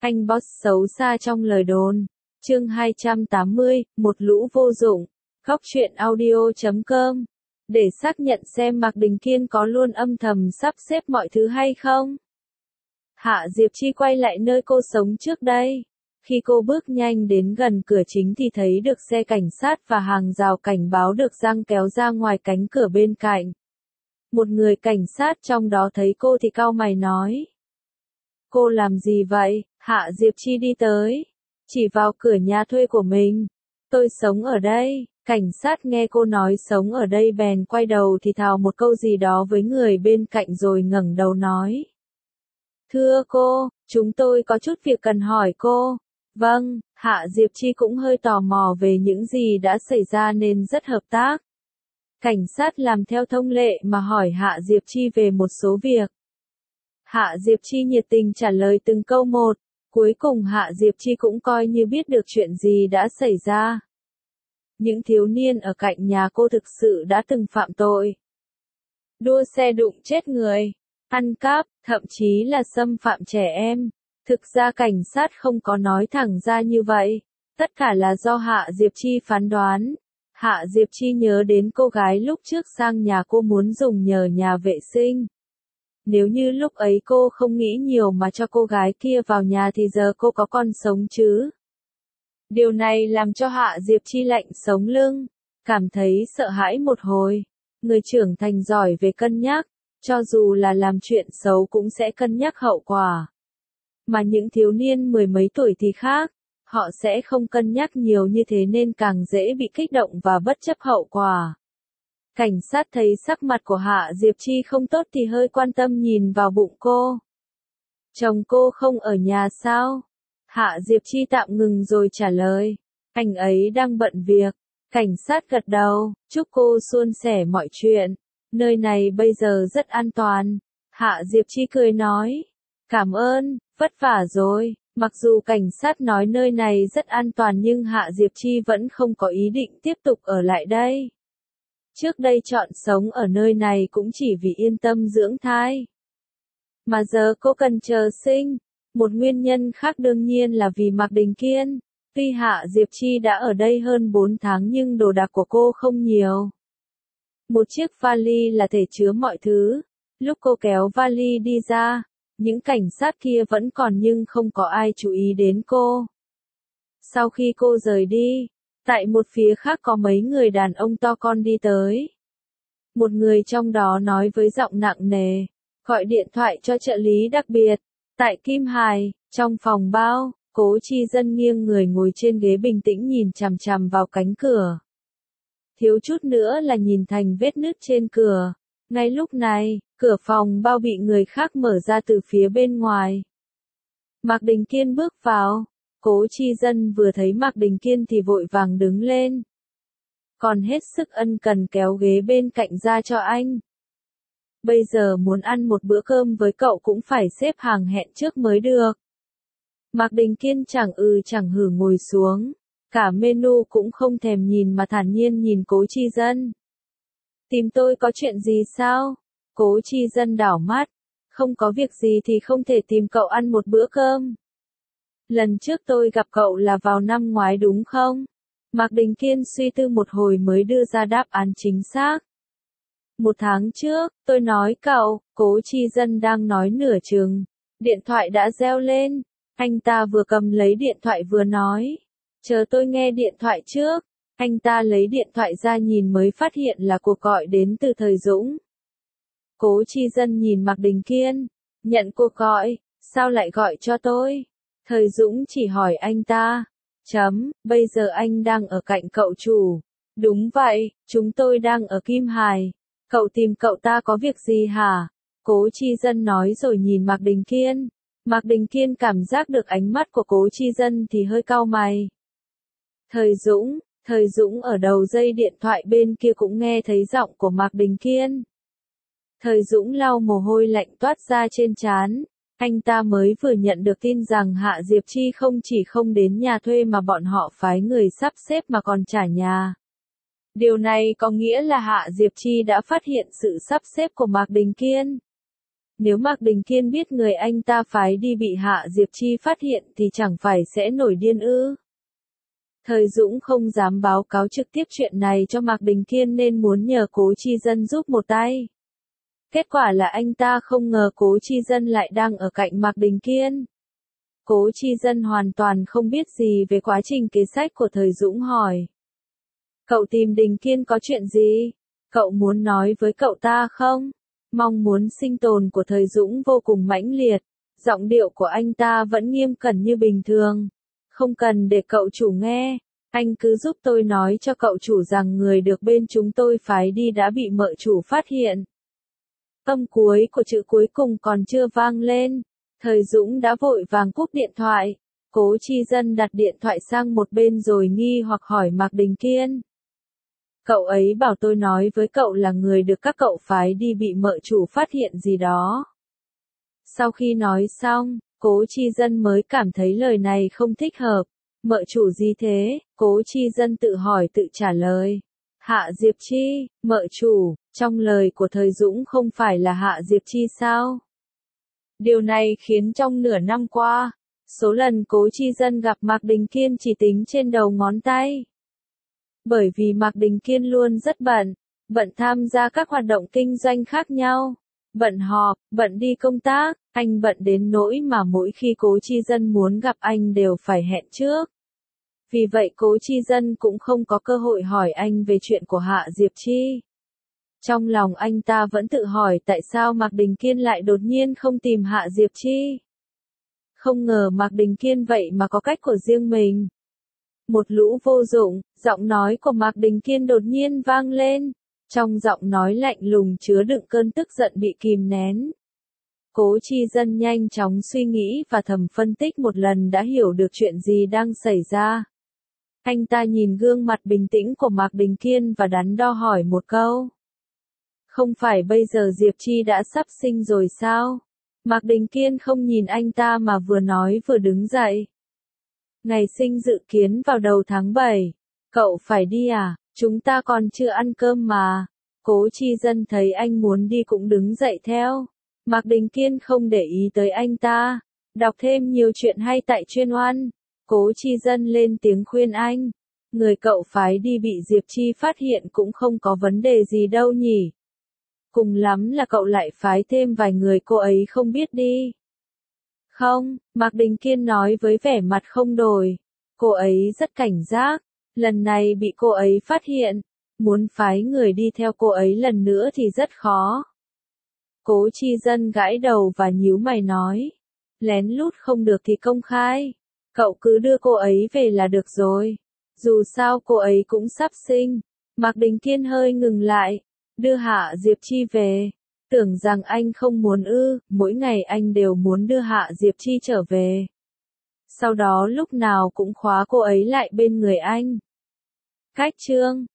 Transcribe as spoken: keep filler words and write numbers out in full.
Anh boss xấu xa trong lời đồn. Chương hai trăm tám mươi, một lũ vô dụng. Góc truyện audio chấm com. Để xác nhận xem Mạc Đình Kiên có luôn âm thầm sắp xếp mọi thứ hay không. Hạ Diệp Chi quay lại nơi cô sống trước đây. Khi cô bước nhanh đến gần cửa chính thì thấy được xe cảnh sát và hàng rào cảnh báo được giăng kéo ra ngoài cánh cửa bên cạnh. Một người cảnh sát trong đó thấy cô thì cau mày nói. Cô làm gì vậy? Hạ Diệp Chi đi tới, chỉ vào cửa nhà thuê của mình. Tôi sống ở đây. Cảnh sát nghe cô nói sống ở đây bèn quay đầu thì thào một câu gì đó với người bên cạnh rồi ngẩng đầu nói. Thưa cô, chúng tôi có chút việc cần hỏi cô. Vâng, Hạ Diệp Chi cũng hơi tò mò về những gì đã xảy ra nên rất hợp tác. Cảnh sát làm theo thông lệ mà hỏi Hạ Diệp Chi về một số việc. Hạ Diệp Chi nhiệt tình trả lời từng câu một, cuối cùng Hạ Diệp Chi cũng coi như biết được chuyện gì đã xảy ra. Những thiếu niên ở cạnh nhà cô thực sự đã từng phạm tội. Đua xe đụng chết người, ăn cắp, thậm chí là xâm phạm trẻ em. Thực ra cảnh sát không có nói thẳng ra như vậy. Tất cả là do Hạ Diệp Chi phán đoán. Hạ Diệp Chi nhớ đến cô gái lúc trước sang nhà cô muốn dùng nhờ nhà vệ sinh. Nếu như lúc ấy cô không nghĩ nhiều mà cho cô gái kia vào nhà thì giờ cô có còn sống chứ? Điều này làm cho Hạ Diệp Chi lạnh sống lưng, cảm thấy sợ hãi một hồi. Người trưởng thành giỏi về cân nhắc, cho dù là làm chuyện xấu cũng sẽ cân nhắc hậu quả. Mà những thiếu niên mười mấy tuổi thì khác, họ sẽ không cân nhắc nhiều như thế nên càng dễ bị kích động và bất chấp hậu quả. Cảnh sát thấy sắc mặt của Hạ Diệp Chi không tốt thì hơi quan tâm nhìn vào bụng cô. Chồng cô không ở nhà sao? Hạ Diệp Chi tạm ngừng rồi trả lời. Anh ấy đang bận việc. Cảnh sát gật đầu, chúc cô suôn sẻ mọi chuyện. Nơi này bây giờ rất an toàn. Hạ Diệp Chi cười nói. Cảm ơn, vất vả rồi. Mặc dù cảnh sát nói nơi này rất an toàn nhưng Hạ Diệp Chi vẫn không có ý định tiếp tục ở lại đây. Trước đây chọn sống ở nơi này cũng chỉ vì yên tâm dưỡng thai. Mà giờ cô cần chờ sinh. Một nguyên nhân khác đương nhiên là vì Mạc Đình Kiên. Tuy Hạ Diệp Chi đã ở đây hơn bốn tháng nhưng đồ đạc của cô không nhiều. Một chiếc vali là thể chứa mọi thứ. Lúc cô kéo vali đi ra, những cảnh sát kia vẫn còn nhưng không có ai chú ý đến cô. Sau khi cô rời đi, tại một phía khác có mấy người đàn ông to con đi tới. Một người trong đó nói với giọng nặng nề, gọi điện thoại cho trợ lý đặc biệt. Tại Kim Hải, trong phòng bao, Cố Chi Dân nghiêng người ngồi trên ghế bình tĩnh nhìn chằm chằm vào cánh cửa. Thiếu chút nữa là nhìn thành vết nứt trên cửa. Ngay lúc này, cửa phòng bao bị người khác mở ra từ phía bên ngoài. Mạc Đình Kiên bước vào. Cố Chi Dân vừa thấy Mạc Đình Kiên thì vội vàng đứng lên. Còn hết sức ân cần kéo ghế bên cạnh ra cho anh. Bây giờ muốn ăn một bữa cơm với cậu cũng phải xếp hàng hẹn trước mới được. Mạc Đình Kiên chẳng ừ chẳng hử ngồi xuống. Cả menu cũng không thèm nhìn mà thản nhiên nhìn Cố Chi Dân. Tìm tôi có chuyện gì sao? Cố Chi Dân đảo mắt. Không có việc gì thì không thể tìm cậu ăn một bữa cơm. Lần trước tôi gặp cậu là vào năm ngoái đúng không? Mạc Đình Kiên suy tư một hồi mới đưa ra đáp án chính xác. Một tháng trước, tôi nói cậu, Cố Chi Dân đang nói nửa chừng. Điện thoại đã reo lên. Anh ta vừa cầm lấy điện thoại vừa nói. Chờ tôi nghe điện thoại trước. Anh ta lấy điện thoại ra nhìn mới phát hiện là cuộc gọi đến từ Thời Dũng. Cố Chi Dân nhìn Mạc Đình Kiên. Nhận cuộc gọi, sao lại gọi cho tôi? Thời Dũng chỉ hỏi anh ta. Chấm, bây giờ anh đang ở cạnh cậu chủ. Đúng vậy, chúng tôi đang ở Kim Hải. Cậu tìm cậu ta có việc gì hả? Cố Chi Dân nói rồi nhìn Mạc Đình Kiên. Mạc Đình Kiên cảm giác được ánh mắt của Cố Chi Dân thì hơi cau mày. Thời Dũng, Thời Dũng ở đầu dây điện thoại bên kia cũng nghe thấy giọng của Mạc Đình Kiên. Thời Dũng lau mồ hôi lạnh toát ra trên trán. Anh ta mới vừa nhận được tin rằng Hạ Diệp Chi không chỉ không đến nhà thuê mà bọn họ phái người sắp xếp mà còn trả nhà. Điều này có nghĩa là Hạ Diệp Chi đã phát hiện sự sắp xếp của Mạc Đình Kiên. Nếu Mạc Đình Kiên biết người anh ta phái đi bị Hạ Diệp Chi phát hiện thì chẳng phải sẽ nổi điên ư. Thời Dũng không dám báo cáo trực tiếp chuyện này cho Mạc Đình Kiên nên muốn nhờ Cố Chi Dân giúp một tay. Kết quả là anh ta không ngờ Cố Chi Dân lại đang ở cạnh Mạc Đình Kiên. Cố Chi Dân hoàn toàn không biết gì về quá trình kế sách của Thời Dũng hỏi. Cậu tìm Đình Kiên có chuyện gì? Cậu muốn nói với cậu ta không? Mong muốn sinh tồn của Thời Dũng vô cùng mãnh liệt. Giọng điệu của anh ta vẫn nghiêm cẩn như bình thường. Không cần để cậu chủ nghe. Anh cứ giúp tôi nói cho cậu chủ rằng người được bên chúng tôi phái đi đã bị mợ chủ phát hiện. Âm cuối của chữ cuối cùng còn chưa vang lên. Thời Dũng đã vội vàng cúp điện thoại. Cố Chi Dân đặt điện thoại sang một bên rồi nghi hoặc hỏi Mạc Đình Kiên. Cậu ấy bảo tôi nói với cậu là người được các cậu phái đi bị mợ chủ phát hiện gì đó. Sau khi nói xong, Cố Chi Dân mới cảm thấy lời này không thích hợp. Mợ chủ gì thế? Cố Chi Dân tự hỏi tự trả lời. Hạ Diệp Chi, mợ chủ, trong lời của Thời Dũng không phải là Hạ Diệp Chi sao? Điều này khiến trong nửa năm qua, số lần Cố Chi Dân gặp Mạc Đình Kiên chỉ tính trên đầu ngón tay. Bởi vì Mạc Đình Kiên luôn rất bận, bận tham gia các hoạt động kinh doanh khác nhau, bận họp, bận đi công tác, anh bận đến nỗi mà mỗi khi Cố Chi Dân muốn gặp anh đều phải hẹn trước. Vì vậy Cố Chi Dân cũng không có cơ hội hỏi anh về chuyện của Hạ Diệp Chi. Trong lòng anh ta vẫn tự hỏi tại sao Mạc Đình Kiên lại đột nhiên không tìm Hạ Diệp Chi. Không ngờ Mạc Đình Kiên vậy mà có cách của riêng mình. Một lũ vô dụng, giọng nói của Mạc Đình Kiên đột nhiên vang lên. Trong giọng nói lạnh lùng chứa đựng cơn tức giận bị kìm nén. Cố Chi Dân nhanh chóng suy nghĩ và thầm phân tích một lần đã hiểu được chuyện gì đang xảy ra. Anh ta nhìn gương mặt bình tĩnh của Mạc Đình Kiên và đắn đo hỏi một câu. Không phải bây giờ Diệp Chi đã sắp sinh rồi sao? Mạc Đình Kiên không nhìn anh ta mà vừa nói vừa đứng dậy. Ngày sinh dự kiến vào đầu tháng bảy. Cậu phải đi à? Chúng ta còn chưa ăn cơm mà. Cố Chi Dân thấy anh muốn đi cũng đứng dậy theo. Mạc Đình Kiên không để ý tới anh ta. Đọc thêm nhiều chuyện hay tại Chuyên Oan. Cố Chi Dân lên tiếng khuyên anh. Người cậu phái đi bị Diệp Chi phát hiện cũng không có vấn đề gì đâu nhỉ. Cùng lắm là cậu lại phái thêm vài người cô ấy không biết đi. Không, Mạc Đình Kiên nói với vẻ mặt không đổi. Cô ấy rất cảnh giác. Lần này bị cô ấy phát hiện. Muốn phái người đi theo cô ấy lần nữa thì rất khó. Cố Chi Dân gãi đầu và nhíu mày nói. Lén lút không được thì công khai. Cậu cứ đưa cô ấy về là được rồi. Dù sao cô ấy cũng sắp sinh. Mạc Đình Kiên hơi ngừng lại. Đưa Hạ Diệp Chi về. Tưởng rằng anh không muốn ư, mỗi ngày anh đều muốn đưa Hạ Diệp Chi trở về. Sau đó lúc nào cũng khóa cô ấy lại bên người anh. Cách chương